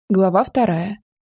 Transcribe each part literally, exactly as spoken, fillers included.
Глава вторая.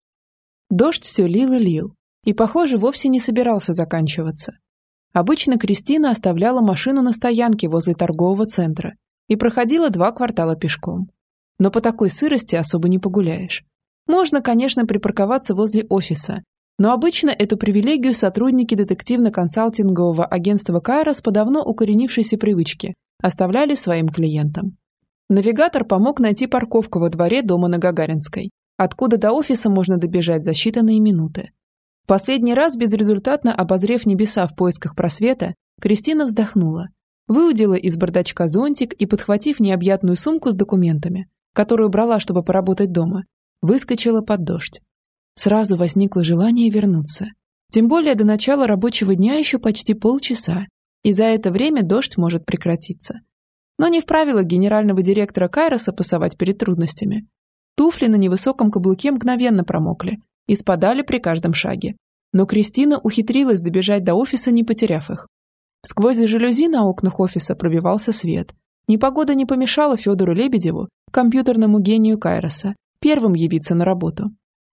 Дождь все лил и лил, и, похоже, вовсе не собирался заканчиваться. Обычно Кристина оставляла машину на стоянке возле торгового центра и проходила два квартала пешком. Но по такой сырости особо не погуляешь. Можно, конечно, припарковаться возле офиса, но обычно эту привилегию сотрудники детективно-консалтингового агентства «Кайрос» по давно укоренившейся привычке оставляли своим клиентам. Навигатор помог найти парковку во дворе дома на Гагаринской, откуда до офиса можно добежать за считанные минуты. Последний раз, безрезультатно обозрев небеса в поисках просвета, Кристина вздохнула, выудила из бардачка зонтик и, подхватив необъятную сумку с документами, которую брала, чтобы поработать дома, выскочила под дождь. Сразу возникло желание вернуться. Тем более до начала рабочего дня еще почти полчаса, и за это время дождь может прекратиться. Но не в правилах генерального директора Кайроса пасовать перед трудностями. Туфли на невысоком каблуке мгновенно промокли и спадали при каждом шаге. Но Кристина ухитрилась добежать до офиса, не потеряв их. Сквозь жалюзи на окнах офиса пробивался свет. Непогода не помешала Федору Лебедеву, компьютерному гению Кайроса, первым явиться на работу.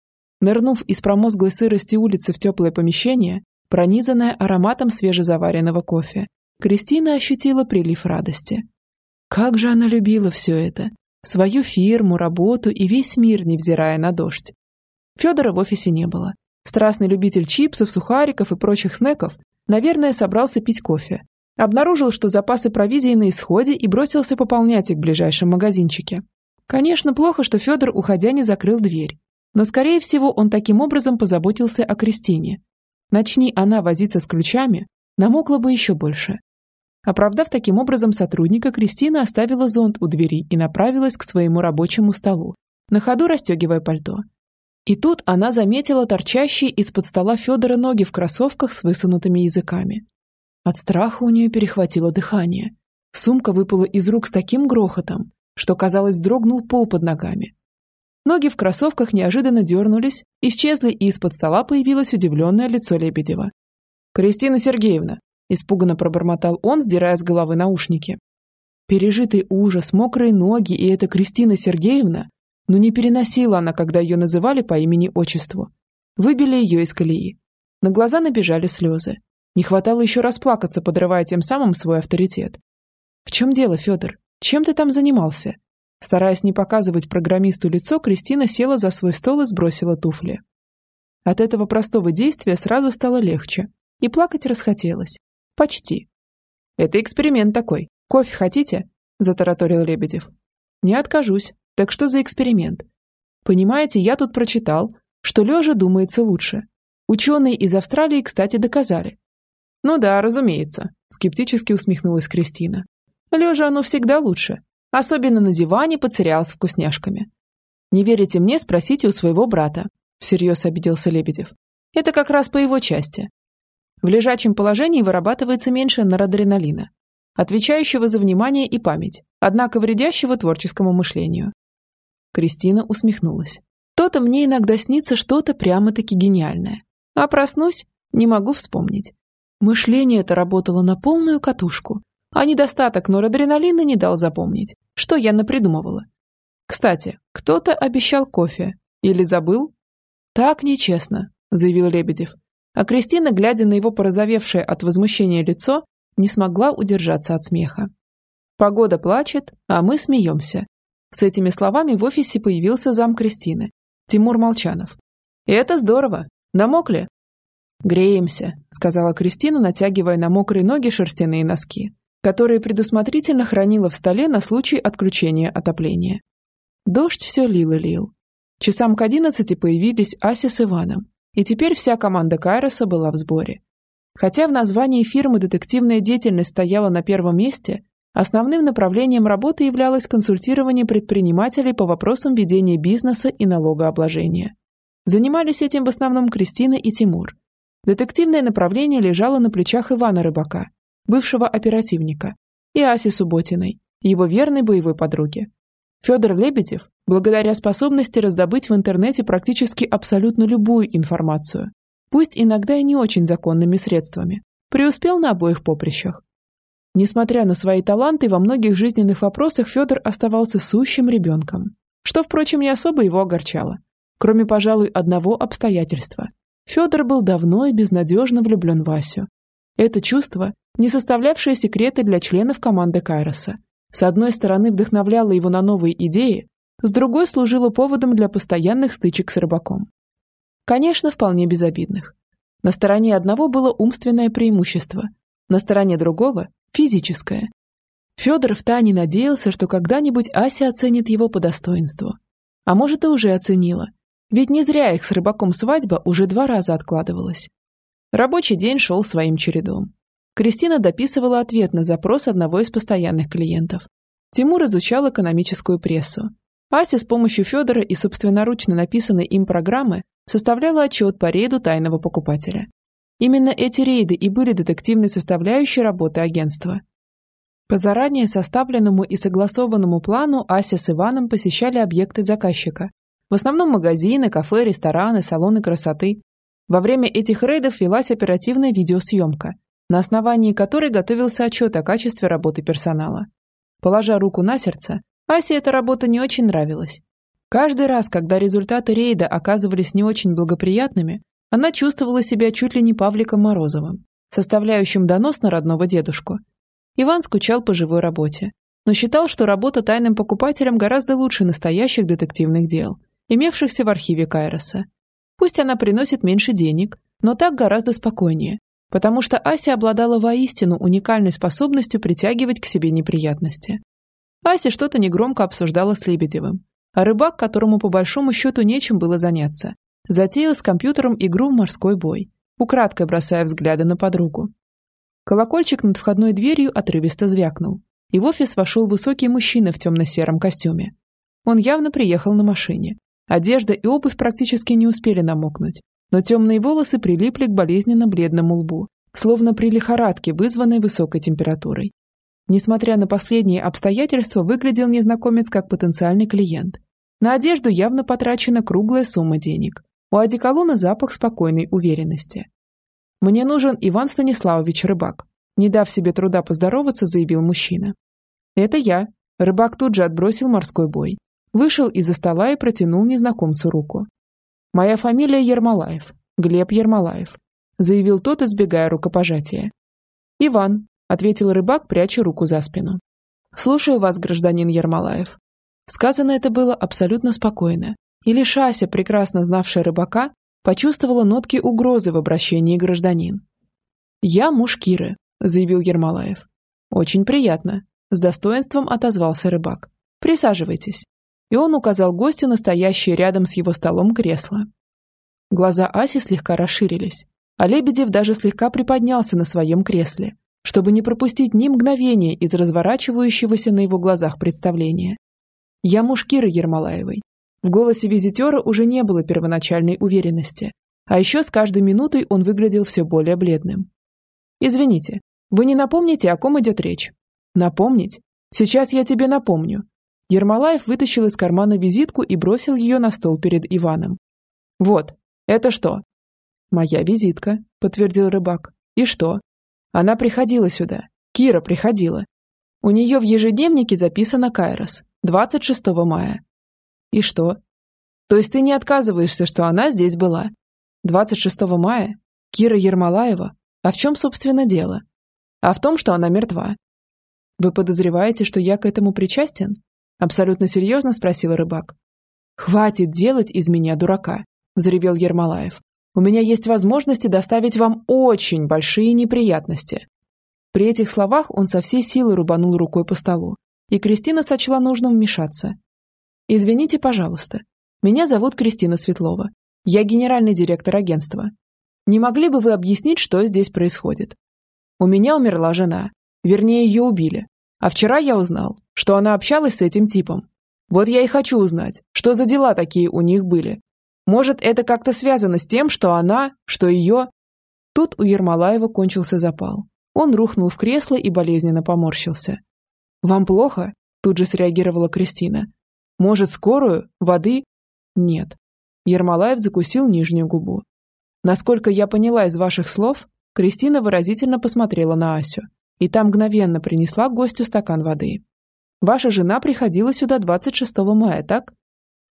Нырнув из промозглой сырости улицы в теплое помещение, пронизанное ароматом свежезаваренного кофе, Кристина ощутила прилив радости. Как же она любила все это! Свою фирму, работу и весь мир, невзирая на дождь. Федора в офисе не было. Страстный любитель чипсов, сухариков и прочих снеков, наверное, собрался пить кофе. Обнаружил, что запасы провизии на исходе, и бросился пополнять их в ближайшем магазинчике. Конечно, плохо, что Федор, уходя, не закрыл дверь. Но, скорее всего, он таким образом позаботился о Кристине. Начни она возиться с ключами, намокла бы еще больше. Оправдав таким образом сотрудника, Кристина оставила зонт у двери и направилась к своему рабочему столу, на ходу расстегивая пальто. И тут она заметила торчащие из-под стола Федора ноги в кроссовках с высунутыми языками. От страха у нее перехватило дыхание. Сумка выпала из рук с таким грохотом, что, казалось, вздрогнул пол под ногами. Ноги в кроссовках неожиданно дернулись, исчезли, и из-под стола появилось удивленное лицо Лебедева. «Кристина Сергеевна!» – испуганно пробормотал он, сдирая с головы наушники. Пережитый ужас, мокрые ноги и эта Кристина Сергеевна, но не переносила она, когда ее называли по имени-отчеству. Выбили ее из колеи. На глаза набежали слезы. Не хватало еще расплакаться, подрывая тем самым свой авторитет. «В чем дело, Федор? Чем ты там занимался?» Стараясь не показывать программисту лицо, Кристина села за свой стол и сбросила туфли. От этого простого действия сразу стало легче, и плакать расхотелось. Почти. «Это эксперимент такой. Кофе хотите?» – затараторил Лебедев. «Не откажусь. Так что за эксперимент? Понимаете, я тут прочитал, что лежа думается лучше. Ученые из Австралии, кстати, доказали». «Ну да, разумеется», – скептически усмехнулась Кристина. «Лежа оно всегда лучше. Особенно на диване под сериал с вкусняшками. Не верите мне, спросите у своего брата», – всерьез обиделся Лебедев. «Это как раз по его части. В лежачем положении вырабатывается меньше норадреналина, отвечающего за внимание и память, однако вредящего творческому мышлению». Кристина усмехнулась. «То-то мне иногда снится что-то прямо-таки гениальное. А проснусь, не могу вспомнить. Мышление-то работало на полную катушку, а недостаток норадреналина не дал запомнить, что я напридумывала. Кстати, кто-то обещал кофе. Или забыл?» «Так нечестно», – заявил Лебедев. А Кристина, глядя на его порозовевшее от возмущения лицо, не смогла удержаться от смеха. «Погода плачет, а мы смеемся». С этими словами в офисе появился зам Кристины, Тимур Молчанов. «И это здорово. Намокли?» «Греемся», – сказала Кристина, натягивая на мокрые ноги шерстяные носки, которые предусмотрительно хранила в столе на случай отключения отопления. Дождь все лил и лил. Часам к одиннадцати появились Ася с Иваном, и теперь вся команда Кайроса была в сборе. Хотя в названии фирмы детективная деятельность стояла на первом месте, основным направлением работы являлось консультирование предпринимателей по вопросам ведения бизнеса и налогообложения. Занимались этим в основном Кристина и Тимур. Детективное направление лежало на плечах Ивана Рыбака, бывшего оперативника, и Аси Субботиной, его верной боевой подруги. Федор Лебедев, благодаря способности раздобыть в интернете практически абсолютно любую информацию, пусть иногда и не очень законными средствами, преуспел на обоих поприщах. Несмотря на свои таланты, во многих жизненных вопросах Федор оставался сущим ребенком. что, впрочем, не особо его огорчало. Кроме, пожалуй, одного обстоятельства. Федор был давно и безнадежно влюблен в Асю. Это чувство, не составлявшее секреты для членов команды Кайроса, с одной стороны вдохновляло его на новые идеи, с другой служило поводом для постоянных стычек с рыбаком. Конечно, вполне безобидных. На стороне одного было умственное преимущество, на стороне другого – физическое. Федор втайне надеялся, что когда-нибудь Ася оценит его по достоинству. А может, и уже оценила. Ведь не зря их с рыбаком свадьба уже два раза откладывалась. Рабочий день шел своим чередом. Кристина дописывала ответ на запрос одного из постоянных клиентов. Тимур изучал экономическую прессу. Ася с помощью Федора и собственноручно написанной им программы составляла отчет по рейду тайного покупателя. Именно эти рейды и были детективной составляющей работы агентства. По заранее составленному и согласованному плану Ася с Иваном посещали объекты заказчика. В основном магазины, кафе, рестораны, салоны красоты. Во время этих рейдов велась оперативная видеосъемка, на основании которой готовился отчет о качестве работы персонала. Положа руку на сердце, Асе эта работа не очень нравилась. Каждый раз, когда результаты рейда оказывались не очень благоприятными, она чувствовала себя чуть ли не Павликом Морозовым, составляющим донос на родного дедушку. Иван скучал по живой работе, но считал, что работа тайным покупателем гораздо лучше настоящих детективных дел, имевшихся в архиве Кайроса. Пусть она приносит меньше денег, но так гораздо спокойнее, потому что Ася обладала воистину уникальной способностью притягивать к себе неприятности. Ася что-то негромко обсуждала с Лебедевым, а рыбак, которому по большому счету нечем было заняться, затеял с компьютером игру в морской бой, украдкой бросая взгляды на подругу. Колокольчик над входной дверью отрывисто звякнул, и в офис вошел высокий мужчина в темно-сером костюме. Он явно приехал на машине. Одежда и обувь практически не успели намокнуть, но темные волосы прилипли к болезненно-бледному лбу, словно при лихорадке, вызванной высокой температурой. Несмотря на последние обстоятельства, выглядел незнакомец как потенциальный клиент. На одежду явно потрачена круглая сумма денег. У одеколона запах спокойной уверенности. «Мне нужен Иван Станиславович Рыбак», не дав себе труда поздороваться, заявил мужчина. «Это я». Рыбак тут же отбросил морской бой. Вышел из-за стола и протянул незнакомцу руку. «Моя фамилия Ермолаев, Глеб Ермолаев», заявил тот, избегая рукопожатия. «Иван», ответил рыбак, пряча руку за спину. «Слушаю вас, гражданин Ермолаев». Сказано это было абсолютно спокойно, и лишь Ася, прекрасно знавшая рыбака, почувствовала нотки угрозы в обращении гражданин. «Я муж Киры», заявил Ермолаев. «Очень приятно», с достоинством отозвался рыбак. «Присаживайтесь». И он указал гостю на стоящее рядом с его столом кресло. Глаза Аси слегка расширились, а Лебедев даже слегка приподнялся на своем кресле, чтобы не пропустить ни мгновения из разворачивающегося на его глазах представления. «Я муж Киры Ермолаевой». В голосе визитера уже не было первоначальной уверенности, а еще с каждой минутой он выглядел все более бледным. «Извините, вы не напомните, о ком идет речь?» «Напомнить? Сейчас я тебе напомню». Ермолаев вытащил из кармана визитку и бросил ее на стол перед Иваном. «Вот, это что?» «Моя визитка», подтвердил рыбак. «И что?» «Она приходила сюда. Кира приходила. У нее в ежедневнике записано Кайрос, двадцать шестого мая». «И что?» «То есть ты не отказываешься, что она здесь была?» двадцать шестого мая? Кира Ермолаева? А в чем, собственно, дело?» «А в том, что она мертва». «Вы подозреваете, что я к этому причастен?» Абсолютно серьезно спросил рыбак. «Хватит делать из меня дурака», взревел Ермолаев. «У меня есть возможности доставить вам очень большие неприятности». При этих словах он со всей силы рубанул рукой по столу, и Кристина сочла нужным вмешаться. «Извините, пожалуйста. Меня зовут Кристина Светлова. Я генеральный директор агентства. Не могли бы вы объяснить, что здесь происходит? У меня умерла жена. Вернее, ее убили. А вчера я узнал, что она общалась с этим типом. Вот я и хочу узнать, что за дела такие у них были. Может, это как-то связано с тем, что она, что ее...» Тут у Ермолаева кончился запал. Он рухнул в кресло и болезненно поморщился. «Вам плохо?» Тут же среагировала Кристина. «Может, скорую? Воды?» «Нет». Ермолаев закусил нижнюю губу. «Насколько я поняла из ваших слов», Кристина выразительно посмотрела на Асю, и та мгновенно принесла гостю стакан воды. «Ваша жена приходила сюда двадцать шестого мая, так?»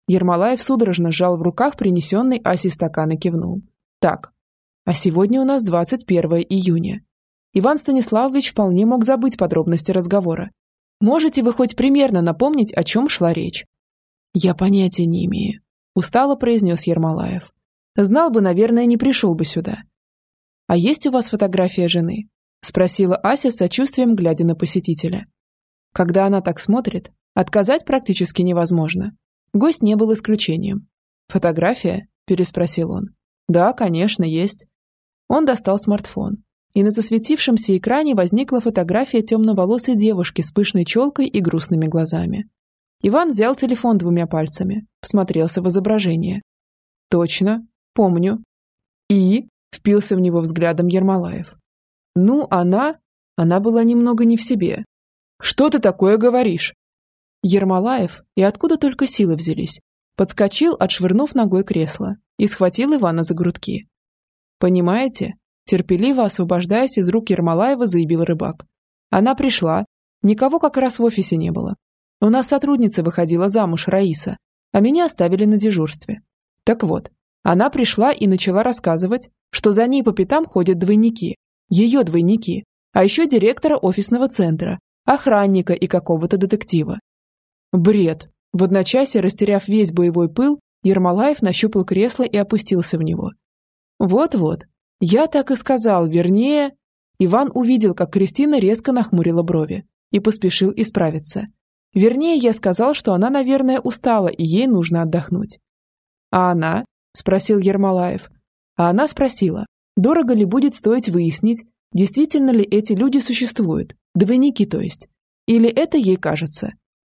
Ермолаев судорожно сжал в руках принесенный Асей стакан и кивнул. Так, а сегодня у нас двадцать первое июня. Иван Станиславович вполне мог забыть подробности разговора. Можете вы хоть примерно напомнить, о чем шла речь? Я понятия не имею, устало произнес Ермолаев. Знал бы, наверное, не пришел бы сюда. А есть у вас фотография жены? Спросила Ася с сочувствием, глядя на посетителя. Когда она так смотрит, отказать практически невозможно. Гость не был исключением. «Фотография?» – переспросил он. «Да, конечно, есть». Он достал смартфон, и на засветившемся экране возникла фотография темноволосой девушки с пышной челкой и грустными глазами. Иван взял телефон двумя пальцами, всмотрелся в изображение. «Точно, помню». «И?» – впился в него взглядом Ермолаев. «Ну, она...» Она была немного не в себе. «Что ты такое говоришь?» Ермолаев, и откуда только силы взялись, подскочил, отшвырнув ногой кресло, и схватил Ивана за грудки. «Понимаете?» – терпеливо освобождаясь из рук Ермолаева, заявил рыбак. «Она пришла. Никого как раз в офисе не было. У нас сотрудница выходила замуж, Раиса, а меня оставили на дежурстве. Так вот, она пришла и начала рассказывать, что за ней по пятам ходят двойники, ее двойники, а еще директора офисного центра, охранника и какого-то детектива. Бред. В одночасье, растеряв весь боевой пыл, Ермолаев нащупал кресло и опустился в него. Вот-вот. Я так и сказал, вернее... Иван увидел, как Кристина резко нахмурила брови и поспешил исправиться. Вернее, я сказал, что она, наверное, устала и ей нужно отдохнуть. А она? Спросил Ермолаев. А она спросила, дорого ли будет стоить выяснить, действительно ли эти люди существуют, двойники, то есть, или это ей кажется.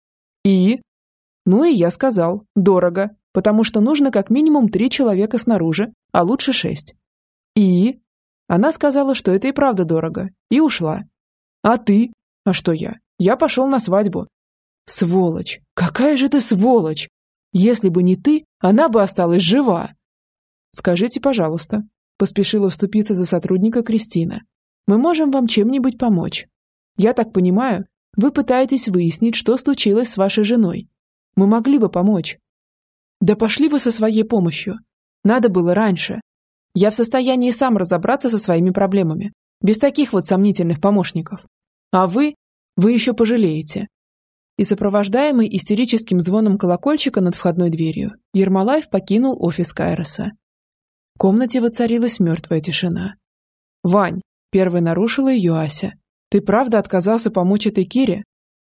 И? Ну и я сказал, дорого, потому что нужно как минимум три человека снаружи, а лучше шесть. И? Она сказала, что это и правда дорого, и ушла. А ты? А что я? Я пошел на свадьбу. Сволочь! Какая же ты сволочь! Если бы не ты, она бы осталась жива. Скажите, пожалуйста, поспешила вступиться за сотрудника Кристина. Мы можем вам чем-нибудь помочь? Я так понимаю, вы пытаетесь выяснить, что случилось с вашей женой. Мы могли бы помочь. Да пошли вы со своей помощью. Надо было раньше. Я в состоянии сам разобраться со своими проблемами, без таких вот сомнительных помощников. А вы, вы еще пожалеете. И сопровождаемый истерическим звоном колокольчика над входной дверью, Ермолаев покинул офис Кайроса. В комнате воцарилась мертвая тишина. «Вань», — первой нарушила ее Ася, — «ты правда отказался помочь этой Кире?»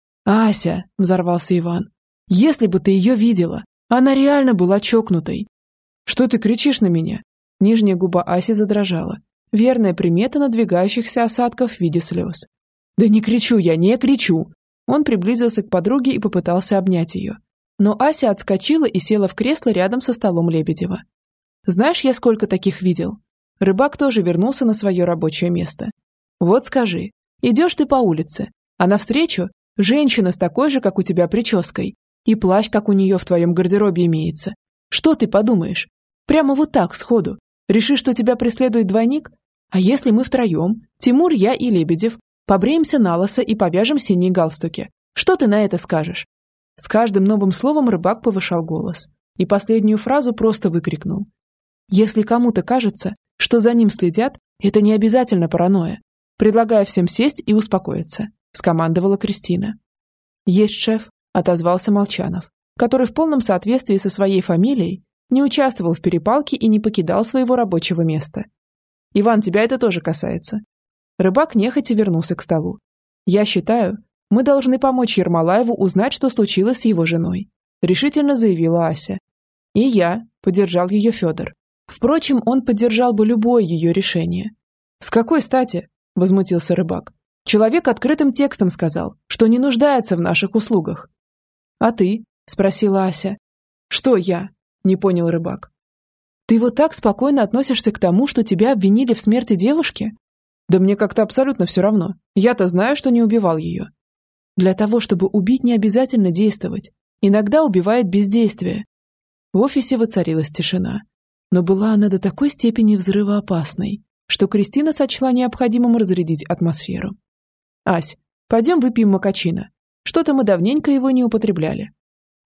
«Ася», — взорвался Иван, — «если бы ты ее видела, она реально была чокнутой». «Что ты кричишь на меня?» Нижняя губа Аси задрожала. Верная примета надвигающихся осадков в виде слез. «Да не кричу я, не кричу!» Он приблизился к подруге и попытался обнять ее. Но Ася отскочила и села в кресло рядом со столом Лебедева. «Знаешь, я сколько таких видел?» Рыбак тоже вернулся на свое рабочее место. «Вот скажи, идешь ты по улице, а навстречу женщина с такой же, как у тебя, прической, и плащ, как у нее в твоем гардеробе имеется. Что ты подумаешь? Прямо вот так, сходу. Решишь, что тебя преследует двойник? А если мы втроем, Тимур, я и Лебедев, побреемся налысо и повяжем синие галстуки? Что ты на это скажешь?» С каждым новым словом рыбак повышал голос и последнюю фразу просто выкрикнул. «Если кому-то кажется, что за ним следят, это не обязательно паранойя. Предлагаю всем сесть и успокоиться», – скомандовала Кристина. «Есть шеф», – отозвался Молчанов, который в полном соответствии со своей фамилией не участвовал в перепалке и не покидал своего рабочего места. «Иван, тебя это тоже касается». Рыбак нехотя вернулся к столу. «Я считаю, мы должны помочь Ермолаеву узнать, что случилось с его женой», решительно заявила Ася. «И я», поддержал ее Федор. Впрочем, он поддержал бы любое ее решение. «С какой стати?» – возмутился рыбак. «Человек открытым текстом сказал, что не нуждается в наших услугах». «А ты?» – спросила Ася. «Что я?» – не понял рыбак. «Ты вот так спокойно относишься к тому, что тебя обвинили в смерти девушки?» «Да мне как-то абсолютно все равно. Я-то знаю, что не убивал ее». «Для того, чтобы убить, не обязательно действовать. Иногда убивает бездействие». В офисе воцарилась тишина. Но была она до такой степени взрывоопасной, что Кристина сочла необходимым разрядить атмосферу. «Ась, пойдем выпьем макачино. Что-то мы давненько его не употребляли».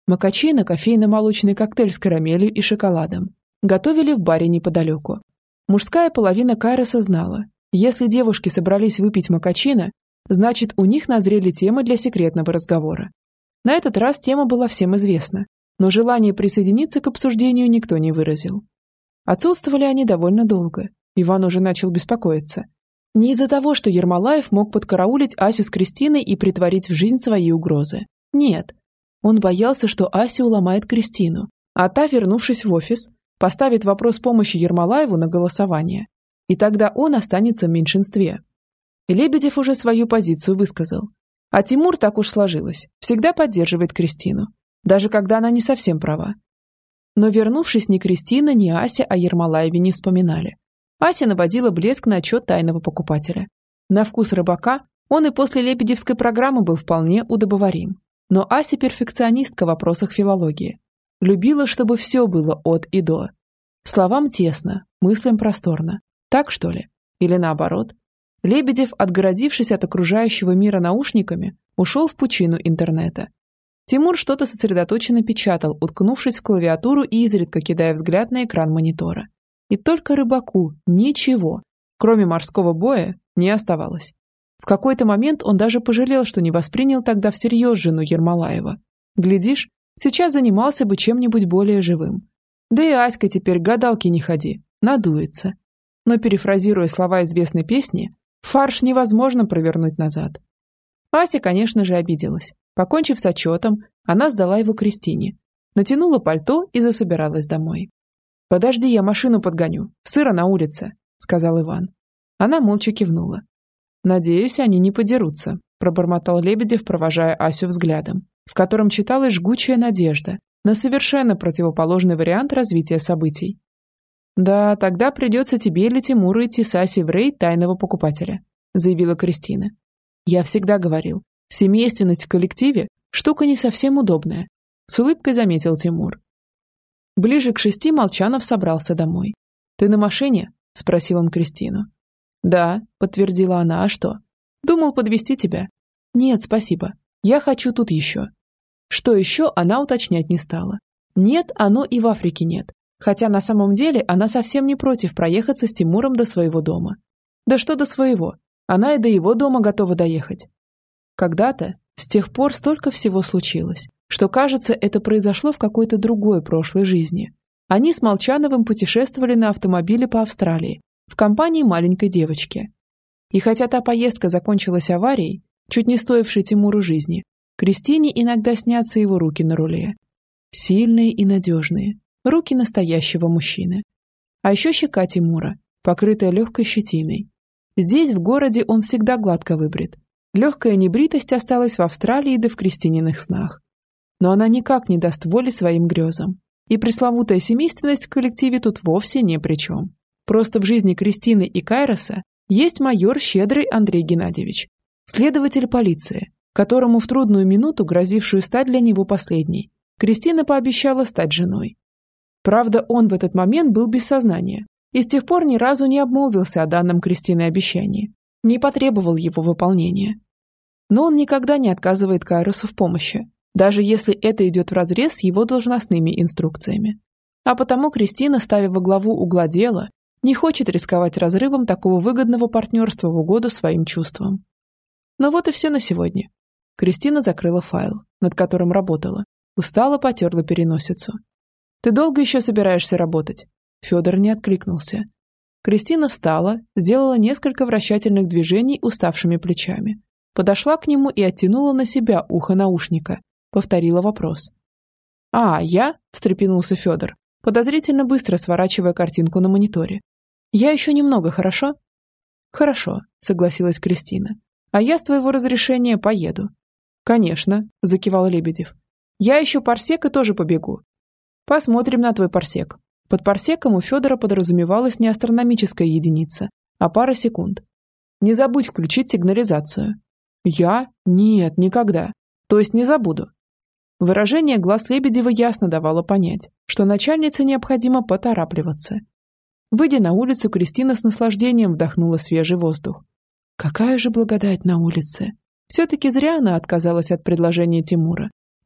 Мокачино – кофейно-молочный коктейль с карамелью и шоколадом. Готовили в баре неподалеку. Мужская половина Кайроса знала, если девушки собрались выпить мокачино, значит, у них назрели темы для секретного разговора. На этот раз тема была всем известна, но желание присоединиться к обсуждению никто не выразил. Отсутствовали они довольно долго. Иван уже начал беспокоиться. Не из-за того, что Ермолаев мог подкараулить Асю с Кристиной и притворить в жизнь свои угрозы. Нет. Он боялся, что Ася уломает Кристину, а та, вернувшись в офис, поставит вопрос помощи Ермолаеву на голосование. И тогда он останется в меньшинстве. Лебедев уже свою позицию высказал. А Тимур, так уж сложилось, всегда поддерживает Кристину, даже когда она не совсем права. Но вернувшись, ни Кристина, ни Ася о Ермолаеве не вспоминали. Ася наводила блеск на отчет тайного покупателя. На вкус рыбака он и после лебедевской программы был вполне удобоварим. Но Ася перфекционистка в вопросах филологии. Любила, чтобы все было от и до. Словам тесно, мыслям просторно. Так, что ли? Или наоборот? Лебедев, отгородившись от окружающего мира наушниками, ушел в пучину интернета. Тимур что-то сосредоточенно печатал, уткнувшись в клавиатуру и изредка кидая взгляд на экран монитора. И только рыбаку ничего, кроме морского боя, не оставалось. В какой-то момент он даже пожалел, что не воспринял тогда всерьез жену Ермолаева. Глядишь, сейчас занимался бы чем-нибудь более живым. Да и Аська теперь гадалки не ходи, надуется. Но, перефразируя слова известной песни, фарш невозможно провернуть назад. Ася, конечно же, обиделась. Покончив с отчетом, она сдала его Кристине, натянула пальто и засобиралась домой. «Подожди, я машину подгоню, сыро на улице», — сказал Иван. Она молча кивнула. «Надеюсь, они не подерутся», – пробормотал Лебедев, провожая Асю взглядом, в котором читалась жгучая надежда на совершенно противоположный вариант развития событий. «Да, тогда придется тебе или Тимуру идти с Асей в рейд тайного покупателя», – заявила Кристина. «Я всегда говорил, семейственность в коллективе – штука не совсем удобная», – с улыбкой заметил Тимур. Ближе к шести Молчанов собрался домой. «Ты на машине?» – спросил он Кристину. «Да», – подтвердила она, – «а что?» «Думал подвезти тебя». «Нет, спасибо. Я хочу тут еще». Что еще, она уточнять не стала. Нет, оно и в Африке нет. Хотя на самом деле она совсем не против проехаться с Тимуром до своего дома. Да что до своего, она и до его дома готова доехать. Когда-то, с тех пор столько всего случилось, что, кажется, это произошло в какой-то другой прошлой жизни. Они с Молчановым путешествовали на автомобиле по Австралии, в компании маленькой девочки. И хотя та поездка закончилась аварией, чуть не стоившей Тимуру жизни, Кристине иногда снятся его руки на руле. Сильные и надежные, руки настоящего мужчины. А еще щека Тимура, покрытая легкой щетиной. Здесь, в городе, он всегда гладко выбрит. Легкая небритость осталась в Австралии да в Кристининых снах. Но она никак не даст воли своим грезам. И пресловутая семейственность в коллективе тут вовсе не при чем. Просто в жизни Кристины и Кайроса есть майор Щедрый Андрей Геннадьевич, следователь полиции, которому в трудную минуту, грозившую стать для него последней, Кристина пообещала стать женой. Правда, он в этот момент был без сознания и с тех пор ни разу не обмолвился о данном Кристиной обещании, не потребовал его выполнения. Но он никогда не отказывает Кайросу в помощи, даже если это идет вразрез с его должностными инструкциями. А потому Кристина, ставя во главу угла дела, не хочет рисковать разрывом такого выгодного партнерства в угоду своим чувствам. Но вот и все на сегодня. Кристина закрыла файл, над которым работала, устало потерла переносицу. «Ты долго еще собираешься работать?» Федор не откликнулся. Кристина встала, сделала несколько вращательных движений уставшими плечами, подошла к нему и оттянула на себя ухо наушника, повторила вопрос. «А, я?» – встрепенулся Федор, подозрительно быстро сворачивая картинку на мониторе. «Я еще немного, хорошо?» «Хорошо», – согласилась Кристина. «А я с твоего разрешения поеду». «Конечно», – закивал Лебедев. «Я еще парсек и тоже побегу». «Посмотрим на твой парсек». Под парсеком у Федора подразумевалась не астрономическая единица, а пара секунд. «Не забудь включить сигнализацию». «Я? Нет, никогда. То есть не забуду». Выражение глаз Лебедева ясно давало понять, что начальнице необходимо поторапливаться. Выйдя на улицу, Кристина с наслаждением вдохнула свежий воздух. Какая же благодать на улице! Все-таки зря она отказалась от предложения Тимура.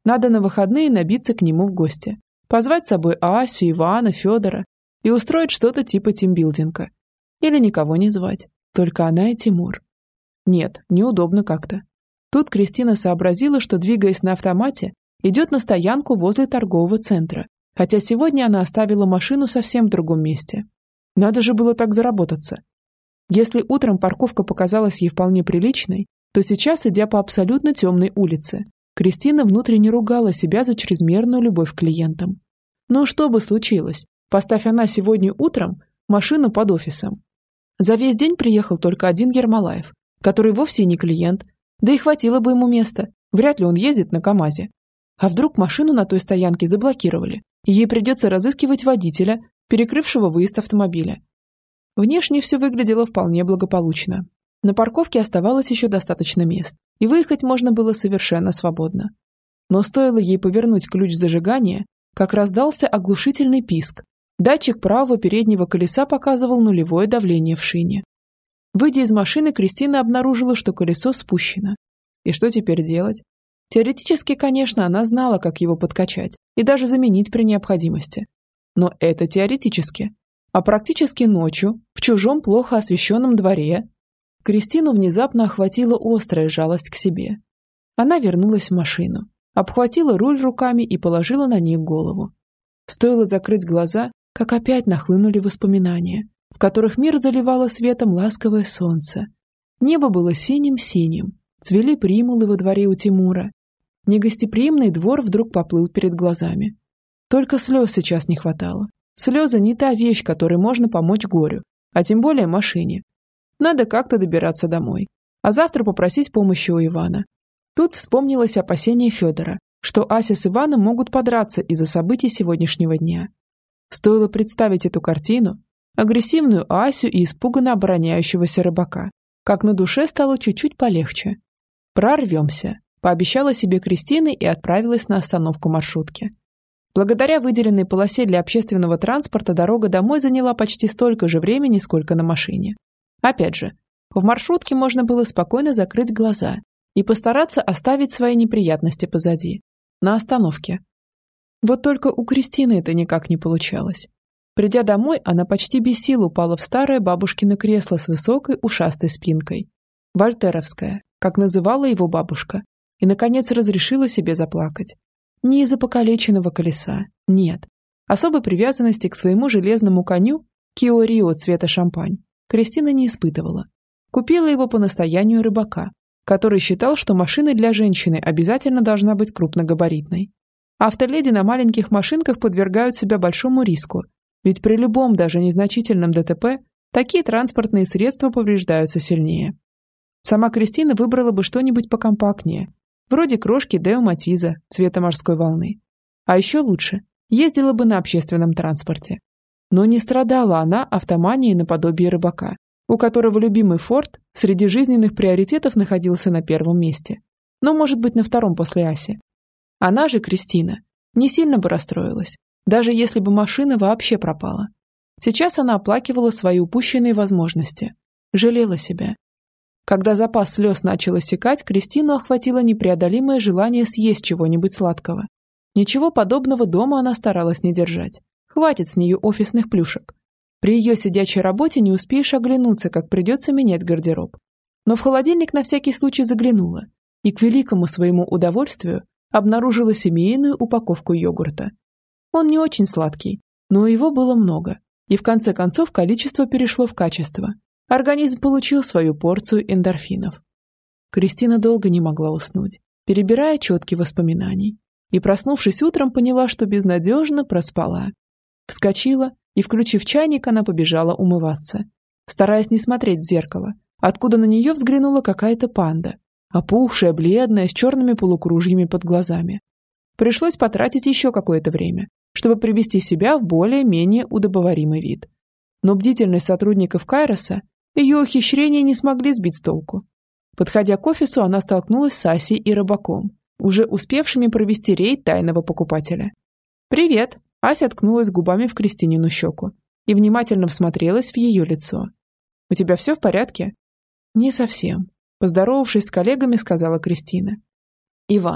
Надо на выходные набиться к нему в гости, позвать с собой Асю, Ивана, Федора и устроить что-то типа тимбилдинга. Или никого не звать, только она и Тимур. Нет, неудобно как-то. Тут Кристина сообразила, что, двигаясь на автомате, идет на стоянку возле торгового центра, хотя сегодня она оставила машину совсем в другом месте. Надо же было так заработаться. Если утром парковка показалась ей вполне приличной, то сейчас, идя по абсолютно темной улице, Кристина внутренне ругала себя за чрезмерную любовь к клиентам. Ну что бы случилось, поставь она сегодня утром машину под офисом. За весь день приехал только один Ермолаев, который вовсе не клиент, да и хватило бы ему места, вряд ли он ездит на КамАЗе. А вдруг машину на той стоянке заблокировали, и ей придется разыскивать водителя, перекрывшего выезд автомобиля. Внешне все выглядело вполне благополучно. На парковке оставалось еще достаточно мест, и выехать можно было совершенно свободно. Но стоило ей повернуть ключ зажигания, как раздался оглушительный писк. Датчик правого переднего колеса показывал нулевое давление в шине. Выйдя из машины, Кристина обнаружила, что колесо спущено. И что теперь делать? Теоретически, конечно, она знала, как его подкачать и даже заменить при необходимости. Но это теоретически. А практически ночью, в чужом плохо освещенном дворе, Кристину внезапно охватила острая жалость к себе. Она вернулась в машину, обхватила руль руками и положила на них голову. Стоило закрыть глаза, как опять нахлынули воспоминания, в которых мир заливало светом ласковое солнце. Небо было синим-синим, цвели примулы во дворе у Тимура. Негостеприимный двор вдруг поплыл перед глазами. Только слез сейчас не хватало. Слезы не та вещь, которой можно помочь горю, а тем более машине. Надо как-то добираться домой, а завтра попросить помощи у Ивана. Тут вспомнилось опасение Федора, что Ася с Иваном могут подраться из-за событий сегодняшнего дня. Стоило представить эту картину, агрессивную Асю и испуганно обороняющегося рыбака, как на душе стало чуть-чуть полегче. «Прорвемся», – пообещала себе Кристина и отправилась на остановку маршрутки. Благодаря выделенной полосе для общественного транспорта дорога домой заняла почти столько же времени, сколько на машине. Опять же, в маршрутке можно было спокойно закрыть глаза и постараться оставить свои неприятности позади, на остановке. Вот только у Кристины это никак не получалось. Придя домой, она почти без сил упала в старое бабушкино кресло с высокой ушастой спинкой. Вольтеровское, как называла его бабушка, и, наконец, разрешила себе заплакать. Не из-за покалеченного колеса, нет. Особой привязанности к своему железному коню, Кио Рио цвета шампань, Кристина не испытывала. Купила его по настоянию рыбака, который считал, что машина для женщины обязательно должна быть крупногабаритной. Автоледи на маленьких машинках подвергают себя большому риску, ведь при любом, даже незначительном ДТП, такие транспортные средства повреждаются сильнее. Сама Кристина выбрала бы что-нибудь покомпактнее, вроде крошки Део Матиза цвета морской волны. А еще лучше, ездила бы на общественном транспорте. Но не страдала она автоманией наподобие рыбака, у которого любимый Форд среди жизненных приоритетов находился на первом месте, но, может быть, на втором после Аси. Она же, Кристина, не сильно бы расстроилась, даже если бы машина вообще пропала. Сейчас она оплакивала свои упущенные возможности, жалела себя. Когда запас слез начал иссякать, Кристину охватило непреодолимое желание съесть чего-нибудь сладкого. Ничего подобного дома она старалась не держать. Хватит с нее офисных плюшек. При ее сидячей работе не успеешь оглянуться, как придется менять гардероб. Но в холодильник на всякий случай заглянула и, к великому своему удовольствию, обнаружила семейную упаковку йогурта. Он не очень сладкий, но его было много, и в конце концов количество перешло в качество. Организм получил свою порцию эндорфинов. Кристина долго не могла уснуть, перебирая четки воспоминаний, и, проснувшись утром, поняла, что безнадежно проспала. Вскочила, и, включив чайник, она побежала умываться, стараясь не смотреть в зеркало, откуда на нее взглянула какая-то панда, опухшая, бледная, с черными полукружьями под глазами. Пришлось потратить еще какое-то время, чтобы привести себя в более-менее удобоваримый вид. Но бдительность сотрудников Кайроса ее ухищрения не смогли сбить с толку. Подходя к офису, она столкнулась с Асей и рыбаком, уже успевшими провести рейд тайного покупателя. «Привет!» Ася ткнулась губами в Кристинину щеку и внимательно всмотрелась в ее лицо. «У тебя все в порядке?» «Не совсем», – поздоровавшись с коллегами, сказала Кристина. «Иван,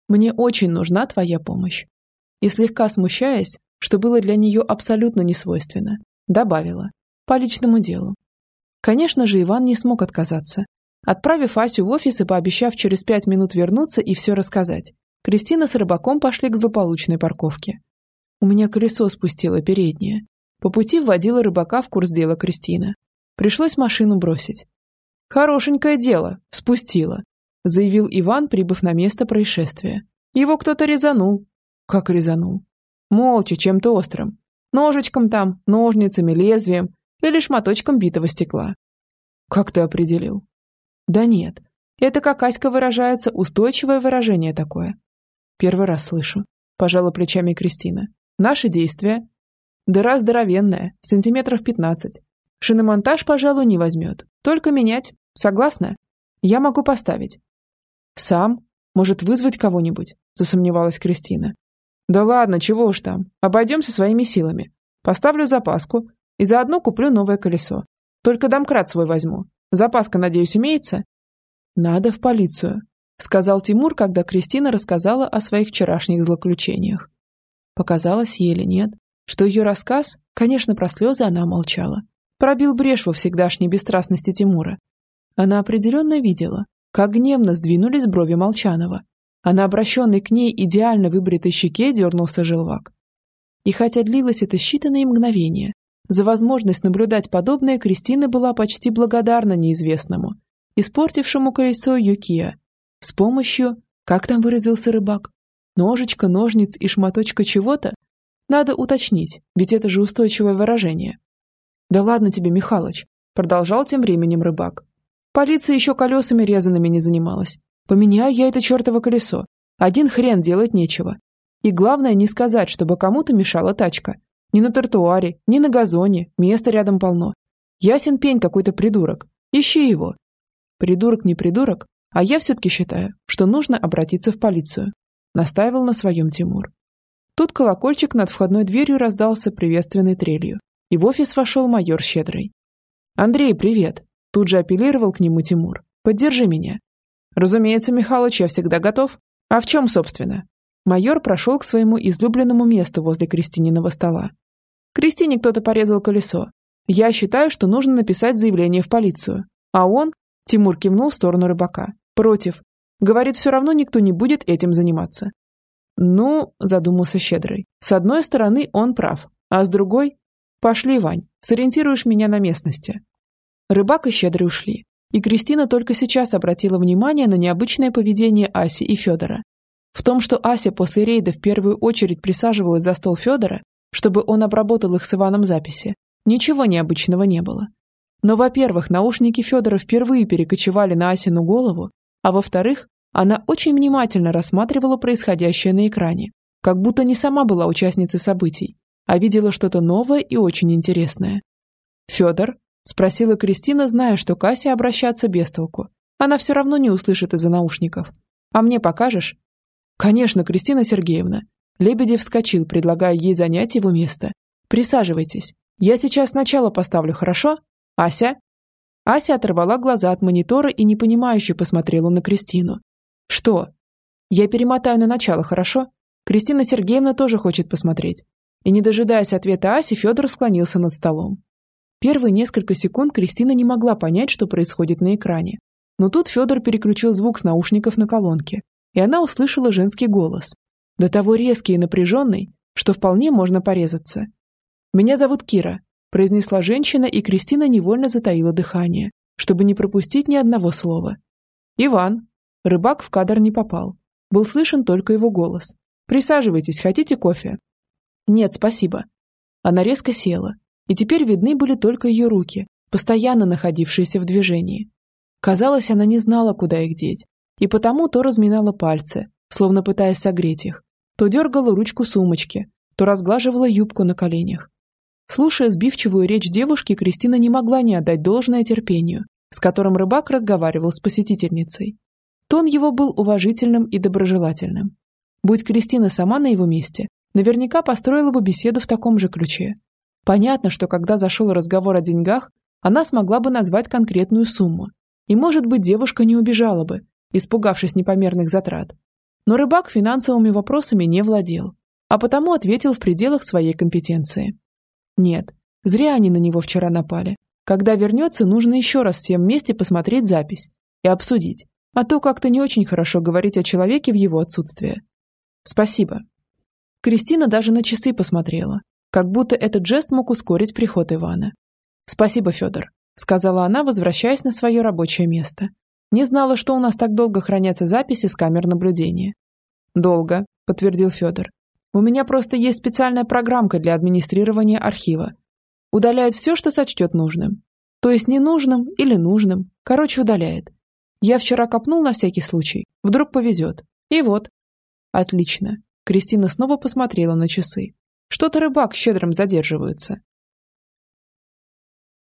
Мне очень нужна твоя помощь». И слегка смущаясь, что было для нее абсолютно несвойственно, добавила: «По личному делу». Конечно же, Иван не смог отказаться. Отправив Асю в офис и пообещав через пять минут вернуться и все рассказать, Кристина с Рыбаком пошли к злополучной парковке. «У меня колесо спустило переднее». По пути вводила Рыбака в курс дела Кристина. Пришлось машину бросить. «Хорошенькое дело, спустила», заявил Иван, прибыв на место происшествия. «Его кто-то резанул». «Как резанул?» «Молча, чем-то острым. Ножичком там, ножницами, лезвием или шматочком битого стекла». «Как ты определил?» «Да нет, это, как Аська выражается, устойчивое выражение такое». «Первый раз слышу», пожала плечами Кристина. «Наши действия?» «Дыра здоровенная, сантиметров пятнадцать. Шиномонтаж, пожалуй, не возьмет. Только менять. Согласна? Я могу поставить». «Сам? Может, вызвать кого-нибудь?» засомневалась Кристина. «Да ладно, чего уж там. Обойдемся своими силами. Поставлю запаску и заодно куплю новое колесо. Только домкрат свой возьму. Запаска, надеюсь, имеется?» «Надо в полицию», сказал Тимур, когда Кристина рассказала о своих вчерашних злоключениях. Показалось ей или нет, что ее рассказ, конечно, про слезы она молчала, пробил брешь во всегдашней бесстрастности Тимура. Она определенно видела, как гневно сдвинулись брови Молчанова, а на обращенной к ней идеально выбритой щеке дернулся желвак. И хотя длилось это считанные мгновения, за возможность наблюдать подобное Кристина была почти благодарна неизвестному, испортившему колесо Юкия, с помощью, как там выразился Рыбак, ножичка, ножниц и шматочка чего-то. Надо уточнить, ведь это же устойчивое выражение. «Да ладно тебе, Михалыч», продолжал тем временем Рыбак. «Полиция еще колесами резаными не занималась. Поменяю я это чертово колесо. Один хрен делать нечего. И главное не сказать, чтобы кому-то мешала тачка. Ни на тротуаре, ни на газоне, места рядом полно. Ясен пень какой-то придурок. Ищи его». «Придурок не придурок, а я все-таки считаю, что нужно обратиться в полицию», настаивал на своем Тимур. Тут колокольчик над входной дверью раздался приветственной трелью, и в офис вошел майор Щедрый. «Андрей, привет!» Тут же апеллировал к нему Тимур. «Поддержи меня». «Разумеется, Михалыч, я всегда готов. А в чем, собственно?» Майор прошел к своему излюбленному месту возле Кристининого стола. «Кристине кто-то порезал колесо. Я считаю, что нужно написать заявление в полицию. А он...» Тимур кивнул в сторону Рыбака. «Против. Говорит, все равно никто не будет этим заниматься». «Ну, — задумался Щедрый, — с одной стороны он прав, а с другой... Пошли, Вань, сориентируешь меня на местности». Рыбак и Щедрый ушли, и Кристина только сейчас обратила внимание на необычное поведение Аси и Федора. В том, что Ася после рейда в первую очередь присаживалась за стол Федора, чтобы он обработал их с Иваном записи, ничего необычного не было. Но, во-первых, наушники Федора впервые перекочевали на Асину голову, а во-вторых, она очень внимательно рассматривала происходящее на экране, как будто не сама была участницей событий, а видела что-то новое и очень интересное. «Федор?» – спросила Кристина, зная, что к Асе обращаться без толку. Она все равно не услышит из-за наушников. «А мне покажешь?» «Конечно, Кристина Сергеевна». Лебедев вскочил, предлагая ей занять его место. «Присаживайтесь. Я сейчас сначала поставлю, хорошо? Ася?» Ася оторвала глаза от монитора и непонимающе посмотрела на Кристину. «Что?» «Я перемотаю на начало, хорошо? Кристина Сергеевна тоже хочет посмотреть». И, не дожидаясь ответа Аси, Федор склонился над столом. Первые несколько секунд Кристина не могла понять, что происходит на экране. Но тут Федор переключил звук с наушников на колонки, и она услышала женский голос. До того резкий и напряженный, что вполне можно порезаться. «Меня зовут Кира», – произнесла женщина, и Кристина невольно затаила дыхание, чтобы не пропустить ни одного слова. «Иван». Рыбак в кадр не попал. Был слышен только его голос. «Присаживайтесь, хотите кофе?» «Нет, спасибо». Она резко села, и теперь видны были только ее руки, постоянно находившиеся в движении. Казалось, она не знала, куда их деть, и потому то разминала пальцы, словно пытаясь согреть их, то дергала ручку сумочки, то разглаживала юбку на коленях. Слушая сбивчивую речь девушки, Кристина не могла не отдать должное терпению, с которым Рыбак разговаривал с посетительницей. Тон его был уважительным и доброжелательным. Будь Кристина сама на его месте, наверняка построила бы беседу в таком же ключе. Понятно, что когда зашел разговор о деньгах, она смогла бы назвать конкретную сумму, и, может быть, девушка не убежала бы, испугавшись непомерных затрат. Но рыбак финансовыми вопросами не владел, а потому ответил в пределах своей компетенции. Нет, зря они на него вчера напали. Когда вернется, нужно еще раз всем вместе посмотреть запись и обсудить, а то как-то не очень хорошо говорить о человеке в его отсутствие. Спасибо. Кристина даже на часы посмотрела, как будто этот жест мог ускорить приход Ивана. Спасибо, Федор, сказала она, возвращаясь на свое рабочее место. Не знала, что у нас так долго хранятся записи с камер наблюдения. Долго, подтвердил Федор. У меня просто есть специальная программка для администрирования архива. Удаляет все, что сочтет нужным. То есть ненужным или нужным. Короче, удаляет. Я вчера копнул на всякий случай. Вдруг повезет. И вот. Отлично. Кристина снова посмотрела на часы. Что-то рыбак щедрым задерживаются.